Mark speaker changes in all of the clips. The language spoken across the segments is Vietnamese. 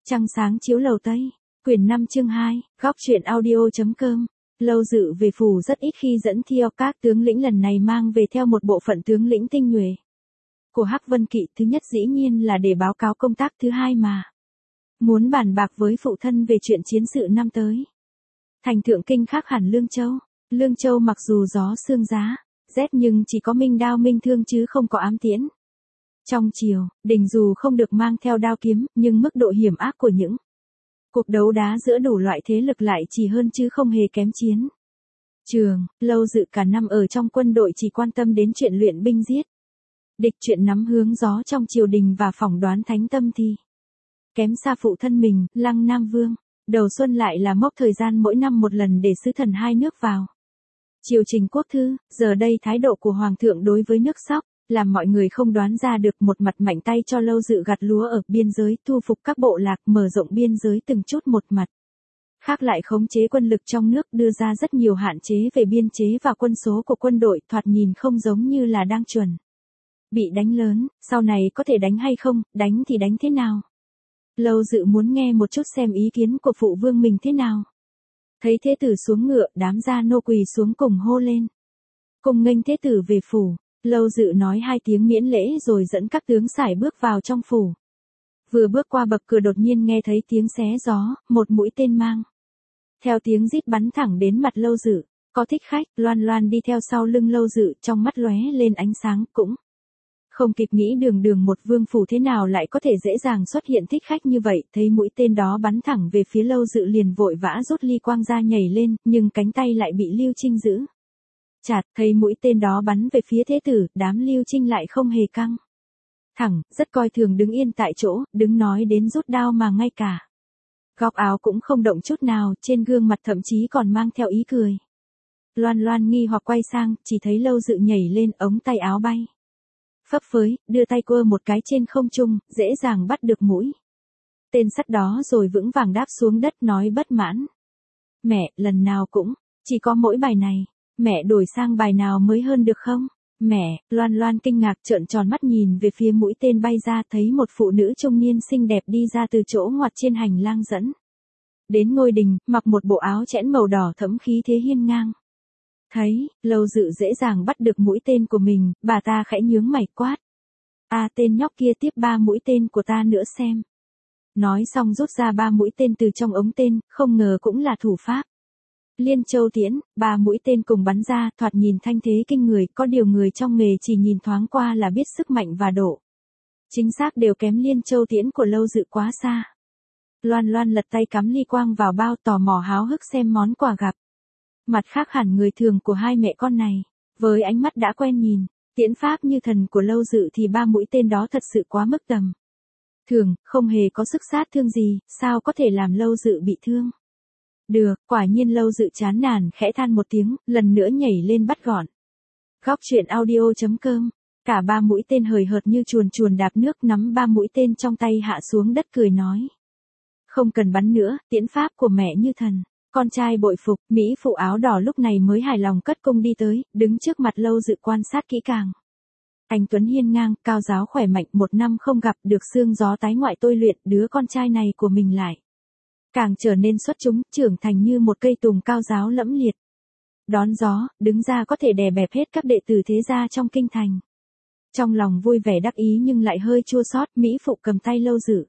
Speaker 1: Trăng sáng chiếu lầu Tây, quyển 5 chương 2, góc truyện audio.com. Lâu Dự về phủ rất ít khi dẫn theo các tướng lĩnh, lần này mang về theo một bộ phận tướng lĩnh tinh nhuệ của Hắc Vân Kỵ. Thứ nhất dĩ nhiên là để báo cáo công tác, thứ hai mà muốn bàn bạc với phụ thân về chuyện chiến sự năm tới. Thành Thượng Kinh khác hẳn Lương Châu. Lương Châu mặc dù gió sương giá rét nhưng chỉ có minh đao minh thương chứ không có ám tiễn. Trong triều, đình dù không được mang theo đao kiếm, nhưng mức độ hiểm ác của những cuộc đấu đá giữa đủ loại thế lực lại chỉ hơn chứ không hề kém chiến trường. Lâu Dự cả năm ở trong quân đội chỉ quan tâm đến chuyện luyện binh giết địch, chuyện nắm hướng gió trong triều đình và phỏng đoán thánh tâm thì kém xa phụ thân mình, Lăng Nam Vương. Đầu xuân lại là mốc thời gian mỗi năm một lần để sứ thần hai nước vào triều trình quốc thư. Giờ đây thái độ của Hoàng thượng đối với nước Sóc làm mọi người không đoán ra được. Một mặt mạnh tay cho Lâu Dự gặt lúa ở biên giới, thu phục các bộ lạc, mở rộng biên giới từng chút một, mặt khác lại khống chế quân lực trong nước, đưa ra rất nhiều hạn chế về biên chế và quân số của quân đội, thoạt nhìn không giống như là đang chuẩn bị đánh lớn. Sau này có thể đánh hay không, đánh thì đánh thế nào? Lâu Dự muốn nghe một chút xem ý kiến của phụ vương mình thế nào. Thấy thế tử xuống ngựa, đám gia nô quỳ xuống cùng hô lên, cùng nghênh thế tử về phủ. Lâu Dự nói hai tiếng miễn lễ rồi dẫn các tướng sải bước vào trong phủ. Vừa bước qua bậc cửa đột nhiên nghe thấy tiếng xé gió, một mũi tên mang theo tiếng rít bắn thẳng đến mặt Lâu Dự. Có thích khách, Loan Loan đi theo sau lưng Lâu Dự, trong mắt lóe lên ánh sáng. Cũng không kịp nghĩ đường một vương phủ thế nào lại có thể dễ dàng xuất hiện thích khách như vậy. Thấy mũi tên đó bắn thẳng về phía Lâu Dự liền vội vã rút ly quang ra nhảy lên, nhưng cánh tay lại bị Lưu Trinh giữ chặt. Thấy mũi tên đó bắn về phía thế tử, đám Lưu Trinh lại không hề căng thẳng, rất coi thường, đứng yên tại chỗ, đứng nói đến rút đao mà ngay cả góc áo cũng không động chút nào, trên gương mặt thậm chí còn mang theo ý cười. Loan Loan nghi hoặc quay sang, chỉ thấy Lâu Dự nhảy lên, ống tay áo bay phấp phới, đưa tay quơ một cái trên không trung, dễ dàng bắt được mũi tên sắt đó rồi vững vàng đáp xuống đất, nói bất mãn: Mẹ, lần nào cũng chỉ có mỗi bài này, mẹ đổi sang bài nào mới hơn được không? Mẹ. Loan Loan kinh ngạc trợn tròn mắt nhìn về phía mũi tên bay ra, thấy một phụ nữ trung niên xinh đẹp đi ra từ chỗ ngoặt trên hành lang dẫn đến ngôi đình, mặc một bộ áo chẽn màu đỏ thẫm, khí thế hiên ngang. Thấy Lâu Dự dễ dàng bắt được mũi tên của mình, bà ta khẽ nhướng mày quát: tên nhóc kia, tiếp 3 mũi tên của ta nữa xem. Nói xong rút ra 3 mũi tên từ trong ống tên, không ngờ cũng là thủ pháp Liên Châu tiễn. 3 mũi tên cùng bắn ra, thoạt nhìn thanh thế kinh người, có điều người trong nghề chỉ nhìn thoáng qua là biết sức mạnh và độ chính xác đều kém Liên Châu tiễn của Lâu Dự quá xa. Loan Loan lật tay cắm ly quang vào bao, tò mò háo hức xem món quà gặp mặt khác hẳn người thường của hai mẹ con này. Với ánh mắt đã quen nhìn tiễn pháp như thần của Lâu Dự thì 3 mũi tên đó thật sự quá mức tầm thường, không hề có sức sát thương gì, sao có thể làm Lâu Dự bị thương được. Quả nhiên Lâu Dự chán nản khẽ than một tiếng, lần nữa nhảy lên bắt gọn. Góc truyện audio.com. Cả 3 mũi tên hời hợt như chuồn chuồn đạp nước, nắm 3 mũi tên trong tay hạ xuống đất cười nói: Không cần bắn nữa, tiễn pháp của mẹ như thần. Con trai bội phục. Mỹ phụ áo đỏ lúc này mới hài lòng cất cung đi tới, đứng trước mặt Lâu Dự quan sát kỹ càng. Anh tuấn hiên ngang, cao giáo khỏe mạnh, 1 năm không gặp, được sương gió tái ngoại tôi luyện, đứa con trai này của mình lại càng trở nên xuất chúng, trưởng thành như một cây tùng cao giáo lẫm liệt. Đón gió, đứng ra có thể đè bẹp hết các đệ tử thế gia trong kinh thành. Trong lòng vui vẻ đắc ý nhưng lại hơi chua xót, Mỹ phụ cầm tay Lâu Dự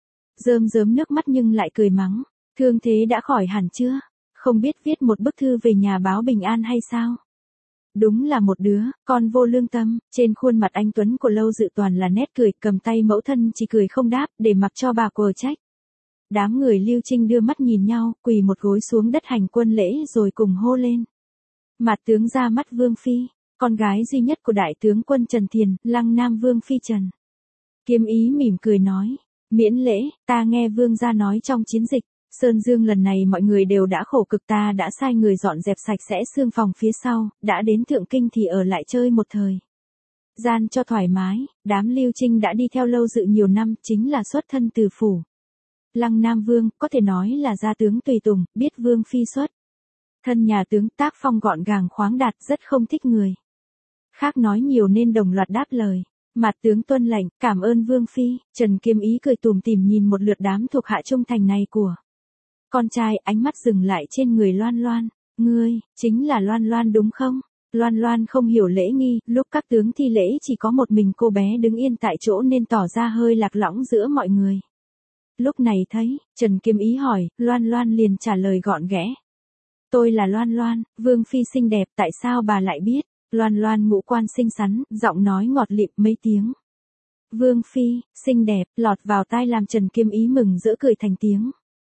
Speaker 1: rơm rớm nước mắt nhưng lại cười mắng: Thương thế đã khỏi hẳn chưa? Không biết viết một bức thư về nhà báo bình an hay sao? Đúng là một đứa con vô lương tâm. Trên khuôn mặt anh tuấn của Lâu Dự toàn là nét cười, cầm tay mẫu thân chỉ cười không đáp, để mặc cho bà quờ trách. Đám người Lưu Trinh đưa mắt nhìn nhau, quỳ một gối xuống đất hành quân lễ rồi cùng hô lên: Mặt tướng ra mắt Vương Phi, con gái duy nhất của đại tướng quân Trần Thiền, Lăng Nam Vương Phi Trần Kiếm Ý mỉm cười nói: Miễn lễ, ta nghe Vương gia nói trong chiến dịch Sơn Dương lần này mọi người đều đã khổ cực, ta đã sai người dọn dẹp sạch sẽ xương phòng phía sau, đã đến Thượng Kinh thì ở lại chơi một thời gian cho thoải mái. Đám Lưu Trinh đã đi theo Lâu Dự nhiều năm, chính là xuất thân từ phủ Lăng Nam Vương, có thể nói là gia tướng tùy tùng, biết Vương Phi xuất thân nhà tướng, tác phong gọn gàng khoáng đạt, rất không thích người khác nói nhiều nên đồng loạt đáp lời: Mạt tướng tuân lệnh, cảm ơn Vương Phi. Trần Kiếm Ý cười tủm tỉm nhìn một lượt đám thuộc hạ trung thành này của con trai, ánh mắt dừng lại trên người Loan Loan. Ngươi, chính là Loan Loan đúng không? Loan Loan không hiểu lễ nghi, lúc các tướng thi lễ chỉ có một mình cô bé đứng yên tại chỗ nên tỏ ra hơi lạc lõng giữa mọi người. Lúc này thấy, Trần Kiếm Ý hỏi, Loan Loan liền trả lời gọn ghẽ. Tôi là Loan Loan, Vương Phi xinh đẹp, tại sao bà lại biết? Loan Loan ngũ quan xinh xắn, giọng nói ngọt lịm mấy tiếng. Vương Phi, xinh đẹp, lọt vào tai làm Trần Kiếm Ý mừng rỡ cười thành tiếng.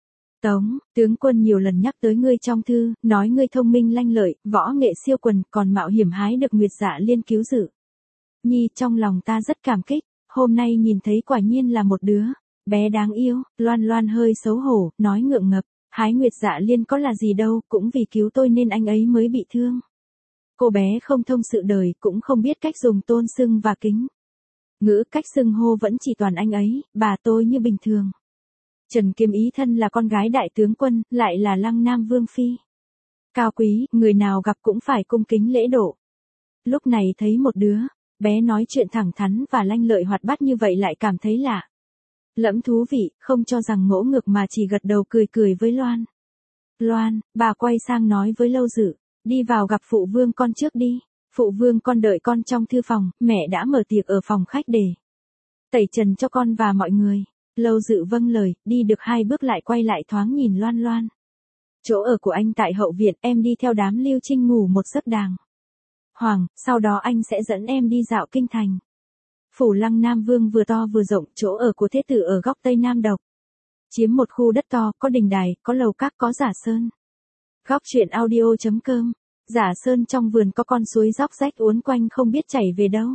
Speaker 1: Tống, tướng quân nhiều lần nhắc tới ngươi trong thư, nói ngươi thông minh lanh lợi, võ nghệ siêu quần, còn mạo hiểm hái được Nguyệt Dạ Liên cứu dự. Nhi, trong lòng ta rất cảm kích, hôm nay nhìn thấy quả nhiên là một đứa bé đáng yêu. Loan Loan hơi xấu hổ, nói ngượng ngập, hái Nguyệt Dạ Liên có là gì đâu, cũng vì cứu tôi nên anh ấy mới bị thương. Cô bé không thông sự đời, cũng không biết cách dùng tôn xưng và kính ngữ, cách xưng hô vẫn chỉ toàn anh ấy, bà tôi như bình thường. Trần Kiếm Ý thân là con gái đại tướng quân, lại là Lăng Nam Vương Phi. Cao quý, người nào gặp cũng phải cung kính lễ độ. Lúc này thấy một đứa bé nói chuyện thẳng thắn và lanh lợi hoạt bát như vậy lại cảm thấy lạ lẫm thú vị, không cho rằng ngỗ ngược mà chỉ gật đầu cười cười với Loan. Loan, bà quay sang nói với Lâu Dự, đi vào gặp phụ vương con trước đi. Phụ vương con đợi con trong thư phòng, mẹ đã mở tiệc ở phòng khách để tẩy trần cho con và mọi người. Lâu Dự vâng lời, đi được 2 bước lại quay lại thoáng nhìn Loan Loan. Chỗ ở của anh tại hậu viện, em đi theo đám Lưu Trinh ngủ một giấc đàng hoàng, sau đó anh sẽ dẫn em đi dạo kinh thành. Phủ Lăng Nam Vương vừa to vừa rộng, chỗ ở của thế tử ở góc Tây Nam Độc. Chiếm một khu đất to, có đình đài, có lầu các, có giả sơn. Góc truyện audio.com. Giả sơn trong vườn có con suối róc rách uốn quanh không biết chảy về đâu.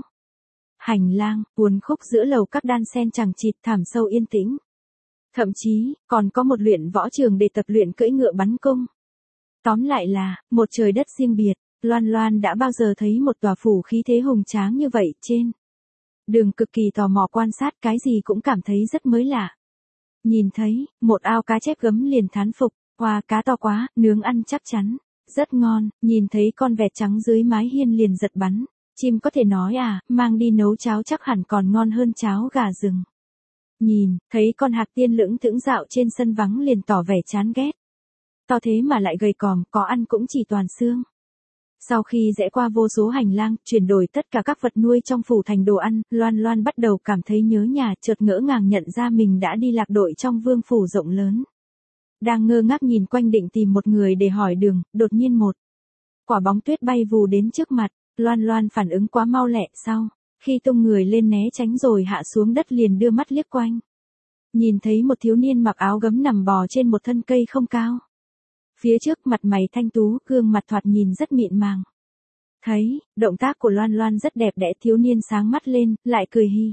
Speaker 1: Hành lang, uốn khúc giữa lầu các đan sen chằng chịt, thảm sâu yên tĩnh. Thậm chí, còn có một luyện võ trường để tập luyện cưỡi ngựa bắn cung. Tóm lại là, một trời đất riêng biệt. Loan Loan đã bao giờ thấy một tòa phủ khí thế hùng tráng như vậy trên đường, cực kỳ tò mò quan sát, cái gì cũng cảm thấy rất mới lạ. Nhìn thấy, một ao cá chép gấm liền thán phục, wow, cá to quá, nướng ăn chắc chắn rất ngon. Nhìn thấy con vẹt trắng dưới mái hiên liền giật bắn, chim có thể nói à, mang đi nấu cháo chắc hẳn còn ngon hơn cháo gà rừng. Nhìn, thấy con hạc tiên lững thững dạo trên sân vắng liền tỏ vẻ chán ghét. To thế mà lại gầy còm, có ăn cũng chỉ toàn xương. Sau khi rẽ qua vô số hành lang, chuyển đổi tất cả các vật nuôi trong phủ thành đồ ăn, Loan Loan bắt đầu cảm thấy nhớ nhà, chợt ngỡ ngàng nhận ra mình đã đi lạc đội trong vương phủ rộng lớn. Đang ngơ ngác nhìn quanh định tìm một người để hỏi đường, đột nhiên một quả bóng tuyết bay vù đến trước mặt. Loan Loan phản ứng quá mau lẹ, sau khi tung người lên né tránh rồi hạ xuống đất liền đưa mắt liếc quanh. Nhìn thấy một thiếu niên mặc áo gấm nằm bò trên một thân cây không cao. Phía trước mặt mày thanh tú, gương mặt thoạt nhìn rất mịn màng. Thấy, động tác của Loan Loan rất đẹp đẽ, thiếu niên sáng mắt lên, lại cười hi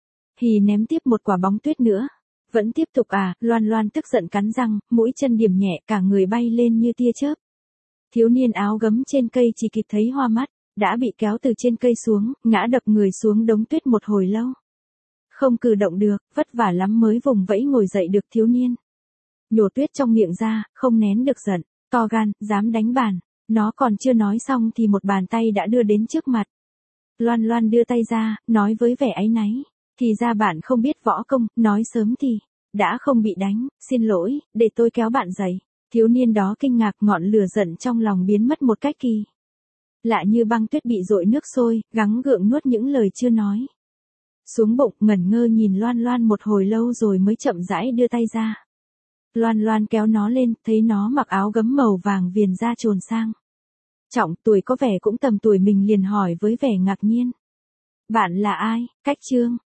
Speaker 1: hì ném tiếp một quả bóng tuyết nữa. Vẫn tiếp tục à, Loan Loan tức giận cắn răng, mũi chân điểm nhẹ, cả người bay lên như tia chớp. Thiếu niên áo gấm trên cây chỉ kịp thấy hoa mắt, đã bị kéo từ trên cây xuống, ngã đập người xuống đống tuyết một hồi lâu. Không cử động được, vất vả lắm mới vùng vẫy ngồi dậy được thiếu niên. Nhổ tuyết trong miệng ra, không nén được giận, to gan, dám đánh bàn. Nó còn chưa nói xong thì một bàn tay đã đưa đến trước mặt. Loan Loan đưa tay ra, nói với vẻ áy náy. Thì ra bạn không biết võ công, nói sớm thì đã không bị đánh, xin lỗi, để tôi kéo bạn dậy. Thiếu niên đó kinh ngạc, ngọn lửa giận trong lòng biến mất một cách kỳ lạ như băng tuyết bị dội nước sôi, gắng gượng nuốt những lời chưa nói xuống bụng, ngẩn ngơ nhìn Loan Loan một hồi lâu rồi mới chậm rãi đưa tay ra. Loan Loan kéo nó lên, thấy nó mặc áo gấm màu vàng viền da trồn sang trọng, tuổi có vẻ cũng tầm tuổi mình liền hỏi với vẻ ngạc nhiên. Bạn là ai? Cách chương.